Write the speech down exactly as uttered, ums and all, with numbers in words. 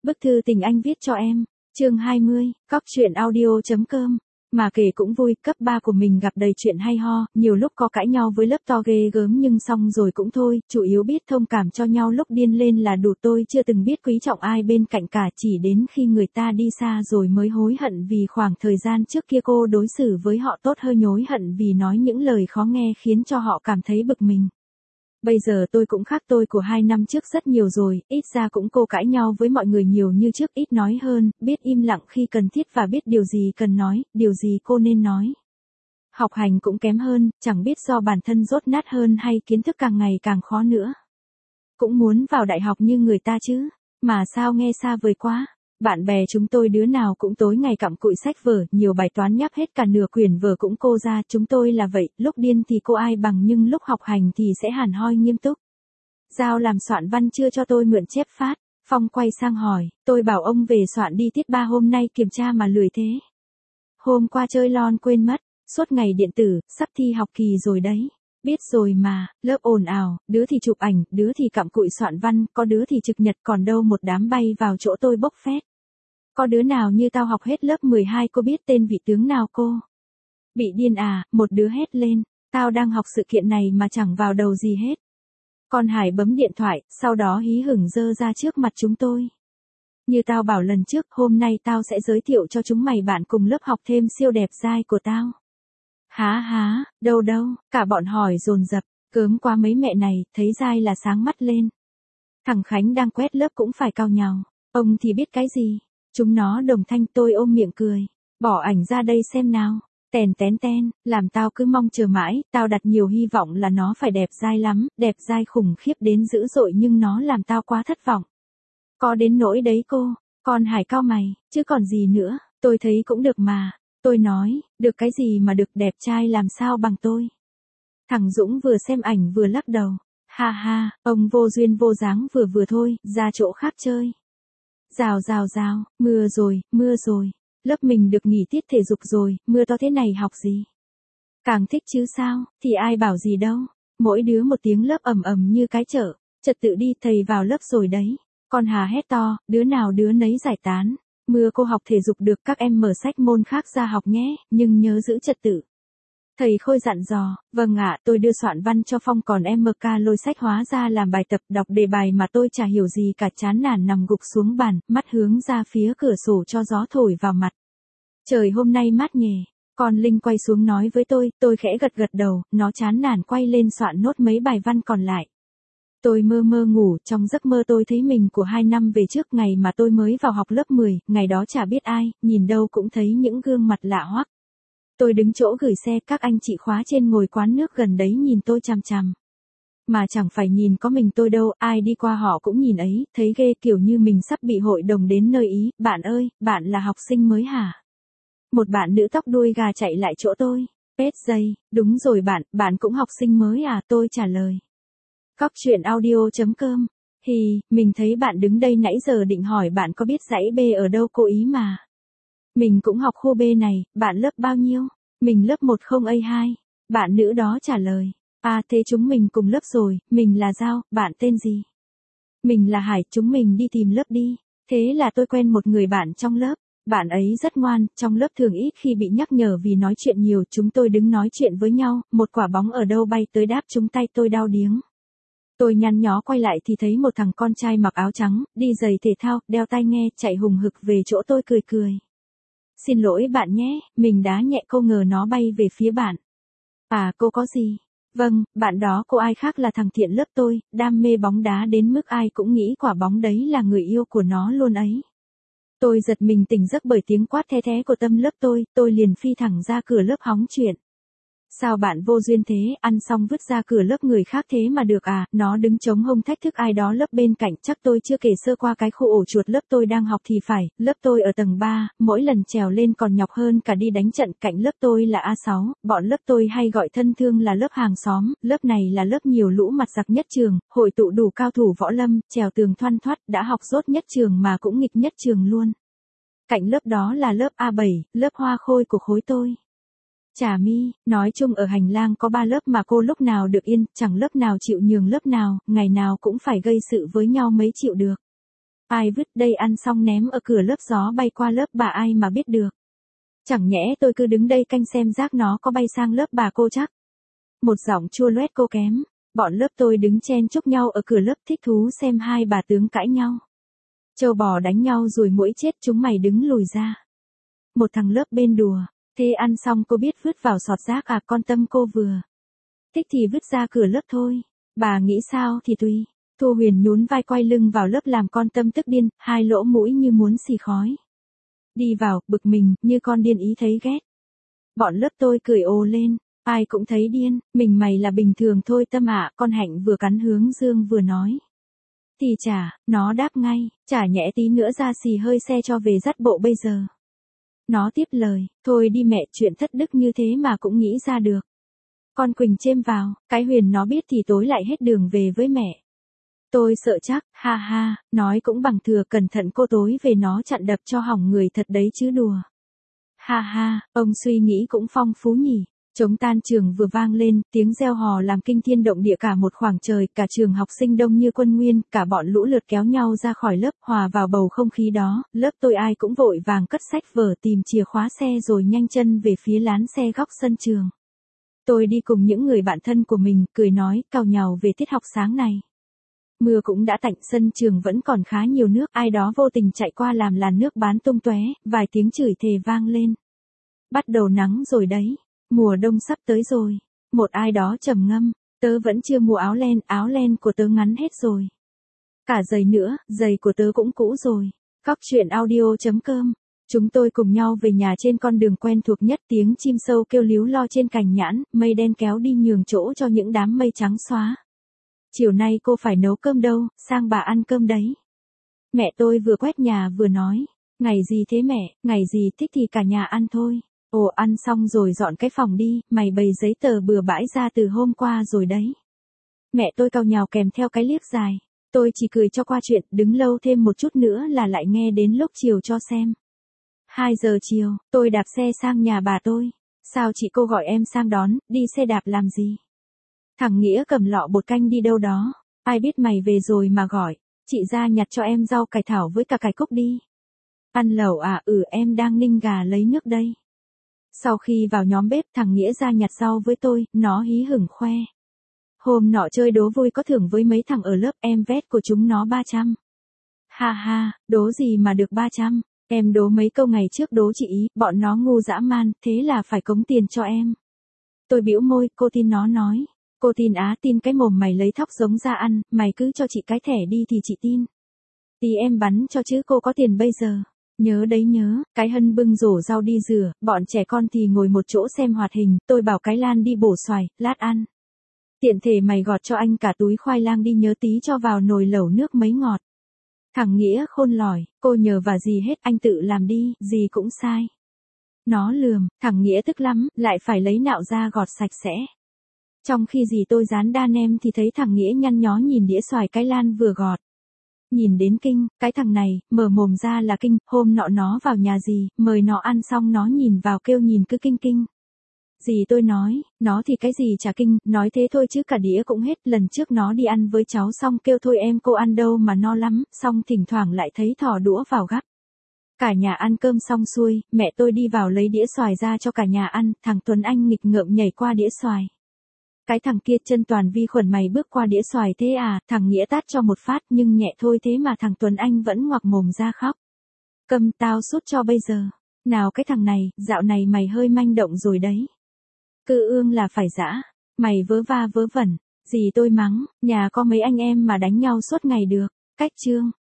Bức thư tình anh viết cho em, chương hai mươi, cóc truyện audio.com. Mà kể cũng vui, cấp ba của mình gặp đầy chuyện hay ho, nhiều lúc có cãi nhau với lớp to ghê gớm nhưng xong rồi cũng thôi, chủ yếu biết thông cảm cho nhau lúc điên lên là đủ. Tôi chưa từng biết quý trọng ai bên cạnh cả, chỉ đến khi người ta đi xa rồi mới hối hận vì khoảng thời gian trước kia cô đối xử với họ tốt, hơi nhối hận vì nói những lời khó nghe khiến cho họ cảm thấy bực mình. Bây giờ tôi cũng khác tôi của hai năm trước rất nhiều rồi, ít ra cũng cô cãi nhau với mọi người nhiều như trước, ít nói hơn, biết im lặng khi cần thiết và biết điều gì cần nói, điều gì cô nên nói. Học hành cũng kém hơn, chẳng biết do bản thân dốt nát hơn hay kiến thức càng ngày càng khó nữa. Cũng muốn vào đại học như người ta chứ, mà sao nghe xa vời quá. Bạn bè chúng tôi đứa nào cũng tối ngày cặm cụi sách vở, nhiều bài toán nháp hết cả nửa quyển vở cũng cô ra, chúng tôi là vậy, lúc điên thì cô ai bằng nhưng lúc học hành thì sẽ hẳn hoi nghiêm túc. Giao làm soạn văn chưa cho tôi mượn chép phát, Phong quay sang hỏi, tôi bảo ông về soạn đi, tiết ba hôm nay kiểm tra mà lười thế. Hôm qua chơi lon quên mất, suốt ngày điện tử, sắp thi học kỳ rồi đấy. Biết rồi mà, lớp ồn ào, đứa thì chụp ảnh, đứa thì cặm cụi soạn văn, có đứa thì trực nhật, còn đâu một đám bay vào chỗ tôi bốc phét. Có đứa nào như tao học hết lớp mười hai, cô biết tên vị tướng nào cô? Bị điên à, một đứa hét lên, tao đang học sự kiện này mà chẳng vào đầu gì hết. Con Hải bấm điện thoại, sau đó hí hửng giơ ra trước mặt chúng tôi. Như tao bảo lần trước, hôm nay tao sẽ giới thiệu cho chúng mày bạn cùng lớp học thêm siêu đẹp dai của tao. Há há, đâu đâu, cả bọn hỏi dồn dập, cớm qua mấy mẹ này, thấy dai là sáng mắt lên. Thằng Khánh đang quét lớp cũng phải cau nhàu, ông thì biết cái gì, chúng nó đồng thanh. Tôi ôm miệng cười, bỏ ảnh ra đây xem nào, tèn tén ten, làm tao cứ mong chờ mãi, tao đặt nhiều hy vọng là nó phải đẹp dai lắm, đẹp dai khủng khiếp đến dữ dội nhưng nó làm tao quá thất vọng. Có đến nỗi đấy cô, con Hải cau mày, chứ còn gì nữa, tôi thấy cũng được mà. Tôi nói, được cái gì mà được, đẹp trai làm sao bằng tôi. Thằng Dũng vừa xem ảnh vừa lắc đầu. Ha ha, ông vô duyên vô dáng vừa vừa thôi, ra chỗ khác chơi. Rào rào rào, mưa rồi, mưa rồi. Lớp mình được nghỉ tiết thể dục rồi, mưa to thế này học gì. Càng thích chứ sao, thì ai bảo gì đâu. Mỗi đứa một tiếng lớp ầm ầm như cái chợ. Trật tự đi, thầy vào lớp rồi đấy. Con Hà hét to, đứa nào đứa nấy giải tán. Mưa cô học thể dục được, các em mở sách môn khác ra học nhé, nhưng nhớ giữ trật tự. Thầy Khôi dặn dò, vâng ạ. Tôi đưa soạn văn cho Phong, còn em em ca lôi sách hóa ra làm bài tập, đọc đề bài mà tôi chả hiểu gì cả, chán nản nằm gục xuống bàn, mắt hướng ra phía cửa sổ cho gió thổi vào mặt. Trời hôm nay mát nhè. Con Linh quay xuống nói với tôi, tôi khẽ gật gật đầu, nó chán nản quay lên soạn nốt mấy bài văn còn lại. Tôi mơ mơ ngủ, trong giấc mơ tôi thấy mình của hai năm về trước, ngày mà tôi mới vào học lớp mười, ngày đó chả biết ai, nhìn đâu cũng thấy những gương mặt lạ hoắc. Tôi đứng chỗ gửi xe, các anh chị khóa trên ngồi quán nước gần đấy nhìn tôi chằm chằm. Mà chẳng phải nhìn có mình tôi đâu, ai đi qua họ cũng nhìn ấy, thấy ghê, kiểu như mình sắp bị hội đồng đến nơi ý. Bạn ơi, bạn là học sinh mới hả? Một bạn nữ tóc đuôi gà chạy lại chỗ tôi. Pết giây, đúng rồi bạn, bạn cũng học sinh mới à? Tôi trả lời. Cóc truyện audio.com. Hì, mình thấy bạn đứng đây nãy giờ định hỏi bạn có biết dãy B ở đâu, cố ý mà. Mình cũng học khu B này, bạn lớp bao nhiêu? Mình lớp một không A hai. Bạn nữ đó trả lời. À thế chúng mình cùng lớp rồi, mình là Giao, bạn tên gì? Mình là Hải, chúng mình đi tìm lớp đi. Thế là tôi quen một người bạn trong lớp. Bạn ấy rất ngoan, trong lớp thường ít khi bị nhắc nhở vì nói chuyện nhiều. Chúng tôi đứng nói chuyện với nhau, một quả bóng ở đâu bay tới đáp trúng tay tôi, đau điếng. Tôi nhăn nhó quay lại thì thấy một thằng con trai mặc áo trắng, đi giày thể thao, đeo tai nghe, chạy hùng hực về chỗ tôi, cười cười. Xin lỗi bạn nhé, mình đá nhẹ cô, ngờ nó bay về phía bạn. À cô có gì? Vâng, bạn đó cô ai khác là thằng Thiện lớp tôi, đam mê bóng đá đến mức ai cũng nghĩ quả bóng đấy là người yêu của nó luôn ấy. Tôi giật mình tỉnh giấc bởi tiếng quát the thé của Tâm lớp tôi, tôi liền phi thẳng ra cửa lớp hóng chuyện. Sao bạn vô duyên thế, ăn xong vứt ra cửa lớp người khác thế mà được à? Nó đứng chống hông thách thức ai đó lớp bên cạnh, chắc tôi chưa kể sơ qua cái khu ổ chuột lớp tôi đang học thì phải. Lớp tôi ở tầng ba, mỗi lần trèo lên còn nhọc hơn cả đi đánh trận. Cạnh lớp tôi là A sáu, bọn lớp tôi hay gọi thân thương là lớp hàng xóm. Lớp này là lớp nhiều lũ mặt giặc nhất trường, hội tụ đủ cao thủ võ lâm, trèo tường thoăn thoắt, đã học dốt nhất trường mà cũng nghịch nhất trường luôn. Cạnh lớp đó là lớp A bảy, lớp hoa khôi của khối tôi. Chà mi, nói chung ở hành lang có ba lớp mà cô lúc nào được yên, chẳng lớp nào chịu nhường lớp nào, ngày nào cũng phải gây sự với nhau mới chịu được. Ai vứt đây ăn xong ném ở cửa lớp gió bay qua lớp bà ai mà biết được. Chẳng nhẽ tôi cứ đứng đây canh xem rác nó có bay sang lớp bà cô chắc. Một giọng chua loét cô kém. Bọn lớp tôi đứng chen chúc nhau ở cửa lớp thích thú xem hai bà tướng cãi nhau. Trâu bò đánh nhau rồi muỗi chết chúng mày đứng lùi ra. Một thằng lớp bên đùa. Thế ăn xong cô biết vứt vào sọt rác à, con Tâm cô vừa thích thì vứt ra cửa lớp thôi. Bà nghĩ sao thì tùy. Thu Huyền nhún vai quay lưng vào lớp làm con Tâm tức điên, hai lỗ mũi như muốn xì khói. Đi vào, bực mình, như con điên ý thấy ghét. Bọn lớp tôi cười ồ lên, ai cũng thấy điên, mình mày là bình thường thôi Tâm ạ, con Hạnh vừa cắn hướng dương vừa nói. Thì chả, nó đáp ngay, chả nhẽ tí nữa ra xì hơi xe cho về dắt bộ bây giờ. Nó tiếp lời, thôi đi mẹ, chuyện thất đức như thế mà cũng nghĩ ra được. Con Quỳnh chêm vào, cái Huyền nó biết thì tối lại hết đường về với mẹ. Tôi sợ chắc, ha ha, nói cũng bằng thừa, cẩn thận cô tối về nó chặn đập cho hỏng người thật đấy chứ đùa. Ha ha, ông suy nghĩ cũng phong phú nhỉ. Trống tan trường vừa vang lên, tiếng reo hò làm kinh thiên động địa cả một khoảng trời, cả trường học sinh đông như quân nguyên, cả bọn lũ lượt kéo nhau ra khỏi lớp, hòa vào bầu không khí đó, lớp tôi ai cũng vội vàng cất sách vở tìm chìa khóa xe rồi nhanh chân về phía lán xe góc sân trường. Tôi đi cùng những người bạn thân của mình, cười nói, càu nhàu về tiết học sáng này. Mưa cũng đã tạnh, sân trường vẫn còn khá nhiều nước, ai đó vô tình chạy qua làm làn nước bắn tung tóe, vài tiếng chửi thề vang lên. Bắt đầu nắng rồi đấy, mùa đông sắp tới rồi. Một ai đó trầm ngâm, tớ vẫn chưa mua áo len, áo len của tớ ngắn hết rồi. Cả giày nữa, giày của tớ cũng cũ rồi. Cóc truyện audio chấm com. Chúng tôi cùng nhau về nhà trên con đường quen thuộc nhất, tiếng chim sâu kêu líu lo trên cành nhãn, mây đen kéo đi nhường chỗ cho những đám mây trắng xóa. Chiều nay cô phải nấu cơm đâu, sang bà ăn cơm đấy. Mẹ tôi vừa quét nhà vừa nói, ngày gì thế mẹ, ngày gì thích thì cả nhà ăn thôi. Ồ, ăn xong rồi dọn cái phòng đi, mày bày giấy tờ bừa bãi ra từ hôm qua rồi đấy. Mẹ tôi cau nhàu kèm theo cái liếc dài. Tôi chỉ cười cho qua chuyện, đứng lâu thêm một chút nữa là lại nghe đến lúc chiều cho xem. Hai giờ chiều, tôi đạp xe sang nhà bà tôi. Sao chị cô gọi em sang đón, đi xe đạp làm gì? Thằng Nghĩa cầm lọ bột canh đi đâu đó. Ai biết mày về rồi mà gọi. Chị ra nhặt cho em rau cải thảo với cả cải cúc đi. Ăn lẩu à? Ừ, em đang ninh gà lấy nước đây. Sau khi vào nhóm bếp, thằng Nghĩa ra nhặt rau với tôi, nó hí hửng khoe. Hôm nọ chơi đố vui có thưởng với mấy thằng ở lớp, em vét của chúng nó ba trăm. Ha ha, đố gì mà được ba trăm, em đố mấy câu ngày trước đố chị ý, bọn nó ngu dã man, thế là phải cống tiền cho em. Tôi bĩu môi, cô tin nó nói. Cô tin á? Tin cái mồm mày lấy thóc giống ra ăn, mày cứ cho chị cái thẻ đi thì chị tin. Tí em bắn cho chứ cô có tiền bây giờ. Nhớ đấy nhớ, cái Hân bưng rổ rau đi rửa, bọn trẻ con thì ngồi một chỗ xem hoạt hình, tôi bảo cái Lan đi bổ xoài, lát ăn. Tiện thể mày gọt cho anh cả túi khoai lang đi, nhớ tí cho vào nồi lẩu nước mấy ngọt. Thằng Nghĩa khôn lỏi, cô nhờ và gì hết, anh tự làm đi, gì cũng sai. Nó lườm, thằng Nghĩa tức lắm, lại phải lấy nạo ra gọt sạch sẽ. Trong khi gì tôi dán đa nem thì thấy thằng Nghĩa nhăn nhó nhìn đĩa xoài cái Lan vừa gọt. Nhìn đến kinh, cái thằng này, mở mồm ra là kinh, hôm nọ nó vào nhà gì, mời nó ăn xong nó nhìn vào kêu nhìn cứ kinh kinh. Dì tôi nói, nó thì cái gì chả kinh, nói thế thôi chứ cả đĩa cũng hết, lần trước nó đi ăn với cháu xong kêu thôi em cô ăn đâu mà no lắm, xong thỉnh thoảng lại thấy thò đũa vào gắp. Cả nhà ăn cơm xong xuôi, mẹ tôi đi vào lấy đĩa xoài ra cho cả nhà ăn, thằng Tuấn Anh nghịch ngợm nhảy qua đĩa xoài. Cái thằng kia chân toàn vi khuẩn, mày bước qua đĩa xoài thế à? Thằng Nghĩa tát cho một phát nhưng nhẹ thôi, thế mà thằng Tuấn Anh vẫn ngoạc mồm ra khóc. Câm, tao sút cho bây giờ. Nào cái thằng này, dạo này mày hơi manh động rồi đấy. Cứ ương là phải dã. Mày vớ va vớ vẩn. Dì tôi mắng, nhà có mấy anh em mà đánh nhau suốt ngày được. Cách chương.